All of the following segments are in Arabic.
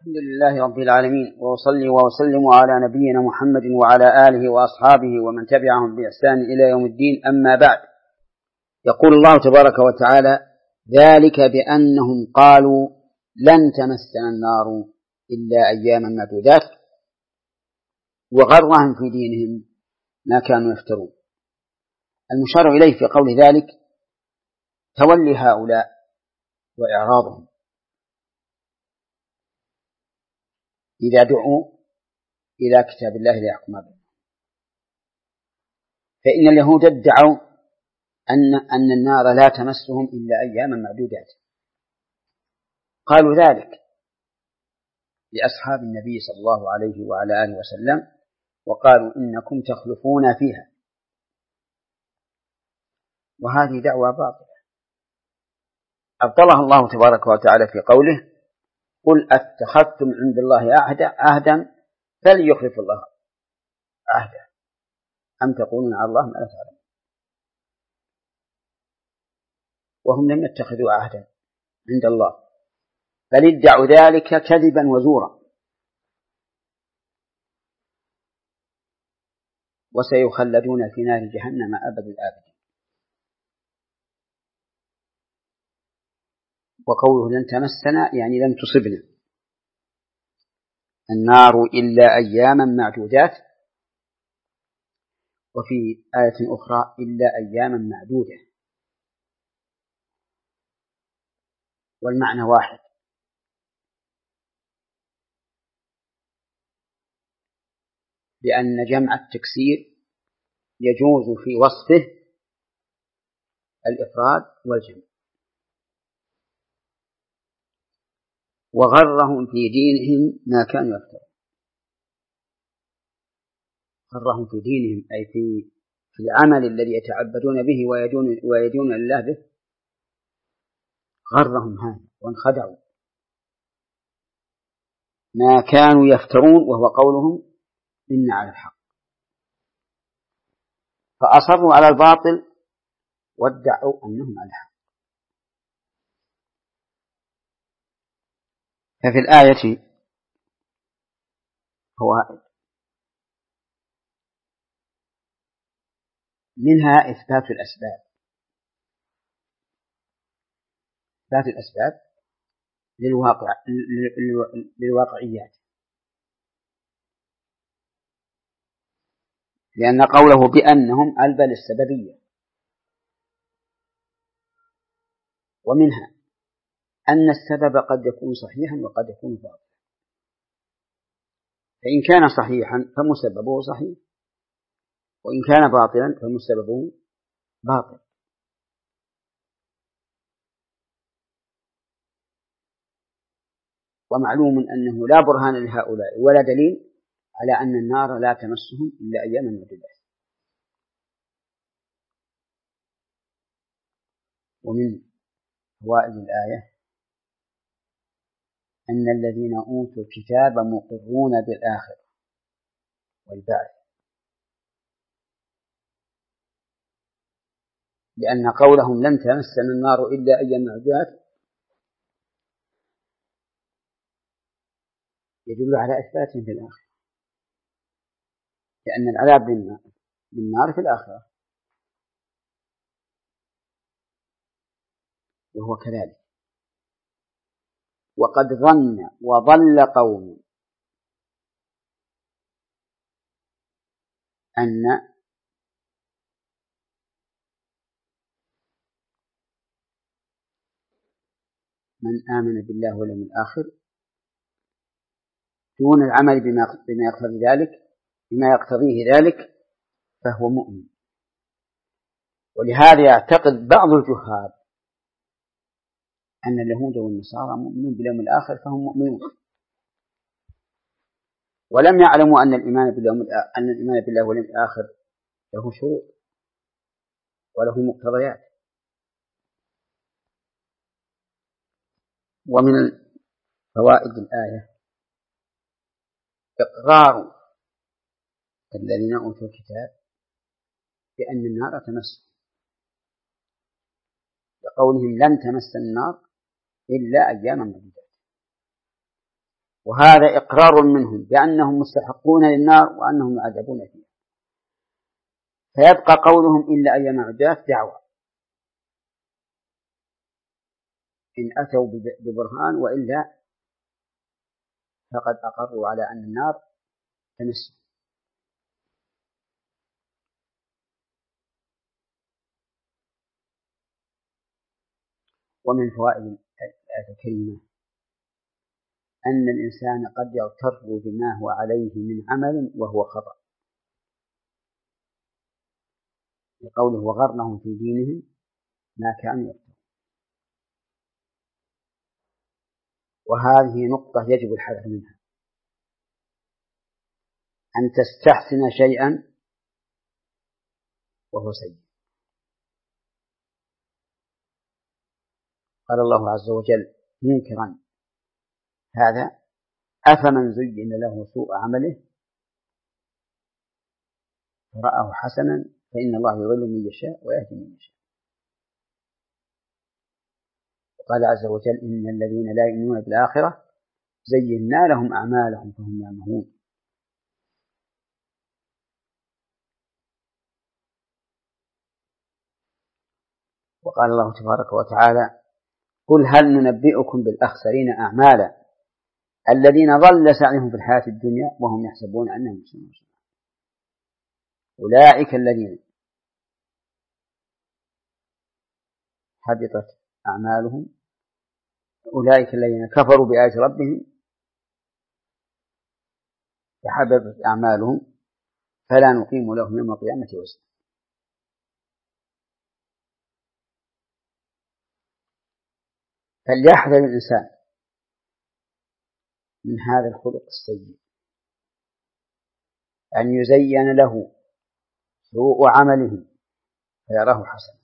الحمد لله رب العالمين، وأصلي وأسلم على نبينا محمد وعلى آله وأصحابه ومن تبعهم بإحسان إلى يوم الدين. أما بعد، يقول الله تبارك وتعالى: ذلك بأنهم قالوا لن تمسنا النار إلا أياما معدودات وغرهم في دينهم ما كانوا يفترون. المشار إليه في قول ذلك تولي هؤلاء وإعراضهم إذا دعوا إلى كتاب الله ليحكم بينهم. فإن اليهود ادعوا أن النار لا تمسهم إلا أياما معدودات، قالوا ذلك لأصحاب النبي صلى الله عليه وعلى آله وسلم، وقالوا إنكم تخلفون فيها، وهذه دعوة باطلة أبطلها الله تبارك وتعالى في قوله: قل اتخذتم عند الله عهدا فليخلف الله عهده أم تقولون على الله ما لا تعلمون. وهم لم يتخذوا عهدا عند الله، بل ادعوا ذلك كذبا وزورا، وسيخلدون في نار جهنم أبد الآبدين. وقوله لن تمسنا يعني لن تصبنا النار إلا أياما معدودات، وفي آية أخرى إلا أياما معدودة، والمعنى واحد. لأن جمع التكسير يجوز في وصفه الإفراد والجمع. وغرهم في دينهم ما كانوا يفترون. غرهم في دينهم أي في العمل الذي يتعبدون به ويدون الله به، غرهم هذا وانخدعوا ما كانوا يفترون، وهو قولهم إن على الحق، فأصروا على الباطل وادعوا أنهم على الحق. ففي الآية فوائد، منها إثبات الأسباب، إثبات الأسباب للواقعيات، لأن قوله بأنهم ألبل السببية. ومنها أن السبب قد يكون صحيحا وقد يكون باطلا، فإن كان صحيحا فمسببه صحيح، وإن كان باطلا فمسببه باطل. ومعلوم أنه لا برهان لهؤلاء ولا دليل على أن النار لا تمسهم إلا أياما معدودات. ومن فوائد الآية أن الذين أوتوا الكتاب مقرون بالآخرة والبعث، لأن قولهم لن تمسنا النار إلا أياما معدودات يدل على إثباتهم في الآخرة، لأن العذاب بالنار في الآخرة، وهو كذلك. وقد ظن وضل قوم أن من آمن بالله واليوم الآخر دون العمل بما يقتضيه ذلك فهو مؤمن. ولهذا يعتقد بعض الجهال أن اليهود والنصارى مؤمنون باليوم الآخر فهم مؤمنون، ولم يعلموا أن الإيمان بالله واليوم الآخر له شروط وله مقتضيات. ومن فوائد الآية إقرار الذين أوتوا الكتاب بأن النار تمس، لقولهم لن تمس النار إلا أياما معدودات. وهذا إقرار منهم بأنهم مستحقون للنار وأنهم يعذبون فيها، فيبقى قولهم إلا أيام معدودات دعوة إن أتوا ببرهان، وإلا فقد أقروا على أن النار تمس. ومن فوائد الآية الكريمة أن الإنسان قد يغتر بما هو عليه من عمل وهو خطأ، لقوله وغرنهم في دينهم ما كانوا يفترون. وهذه نقطة يجب الحذر منها، أن تستحسن شيئا وهو سيء. قال الله عز وجل منكرا هذا: أفمن زين له سوء عمله فرآه حسنا فإن الله يضل من يشاء ويهدي من يشاء. وقال عز وجل إن الذين لا يؤمنون بالآخرة زينا لهم أعمالهم فهم يعمهون. وقال الله تبارك وتعالى قل هل ننبئكم بالأخسرين أعمالا الذين ضل سعيهم في الحياة الدنيا وهم يحسبون أنهم يحسنون صنعا أولئك الذين حبطت أعمالهم أولئك الذين كفروا بآيات ربهم فحبطت أعمالهم فلا نقيم لهم يوم القيامة وزنا. فليحذر الإنسان من هذا الخلق السيء، أن يزين له سوء عمله فيراه حسنا،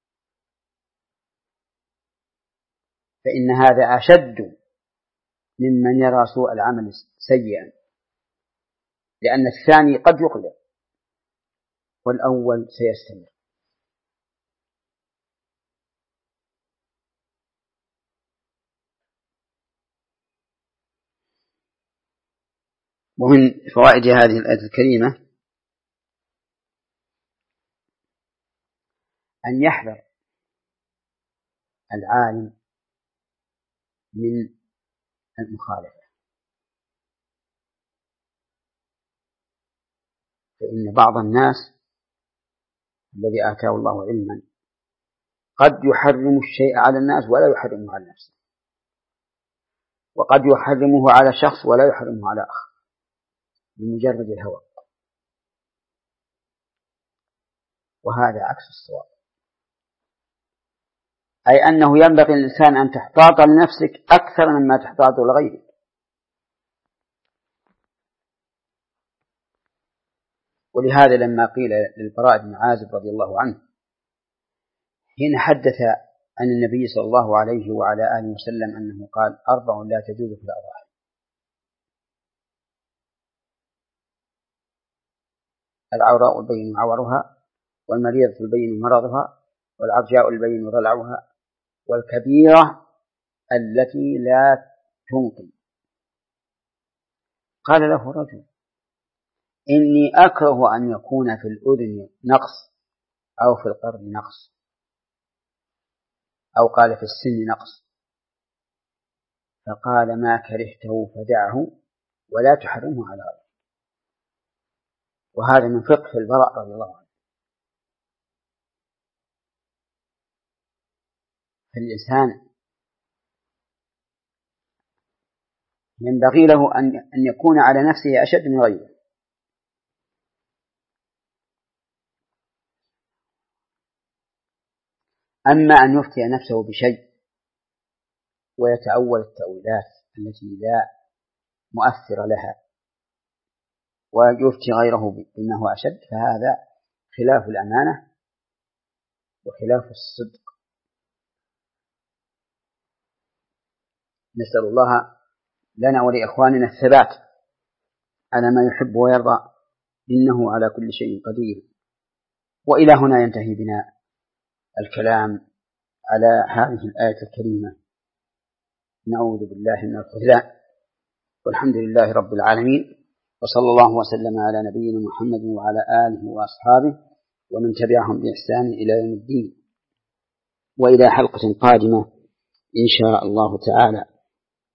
فإن هذا أشد ممن يرى سوء العمل سيئا، لأن الثاني قد يقلق والأول سيستمر. ومن فوائد هذه الآية الكريمة أن يحذر العالم من المخالفة، فإن بعض الناس الذي آتاه الله علما قد يحرم الشيء على الناس ولا يحرمه على نفسه، وقد يحرمه على شخص ولا يحرمه على آخر بمجرد الهوى، وهذا عكس الصواب، أي أنه ينبغي للإنسان أن تحتاط لنفسك أكثر مما تحتاط لغيرك. ولهذا لما قيل للبراء بن عازب رضي الله عنه حين حدث عن النبي صلى الله عليه وعلى آله وسلم أنه قال 4 لا تجوز في الأضاحي: العوراء البين عورها، والمريضة البين مرضها، والعرجاء البين ضلعها، والكبيرة التي لا تنقي. قال له رجل: إني أكره أن يكون في الأذن نقص أو في القرن نقص، أو قال في السن نقص. فقال: ما كرهته فدعه ولا تحرمه على غيره. وهذا من فقه البراء رضي الله عنه. فالإنسان ينبغي له أن يكون على نفسه أشد من غيره. أما أن يفتي نفسه بشيء ويتأول التأويلات التي لا مؤثر لها ويفتي غيره بما هو أشد، فهذا خلاف الأمانة وخلاف الصدق. نسأل الله لنا ولإخواننا الثبات على ما يحب ويرضى، إنه على كل شيء قدير. وإلى هنا ينتهي بنا الكلام على هذه الآية الكريمة. نعوذ بالله من الخذلان. والحمد لله رب العالمين، وصلى الله وسلم على نبينا محمد وعلى آله وأصحابه ومن تبعهم بإحسان إلى يوم الدين، وإلى حلقة قادمة إن شاء الله تعالى.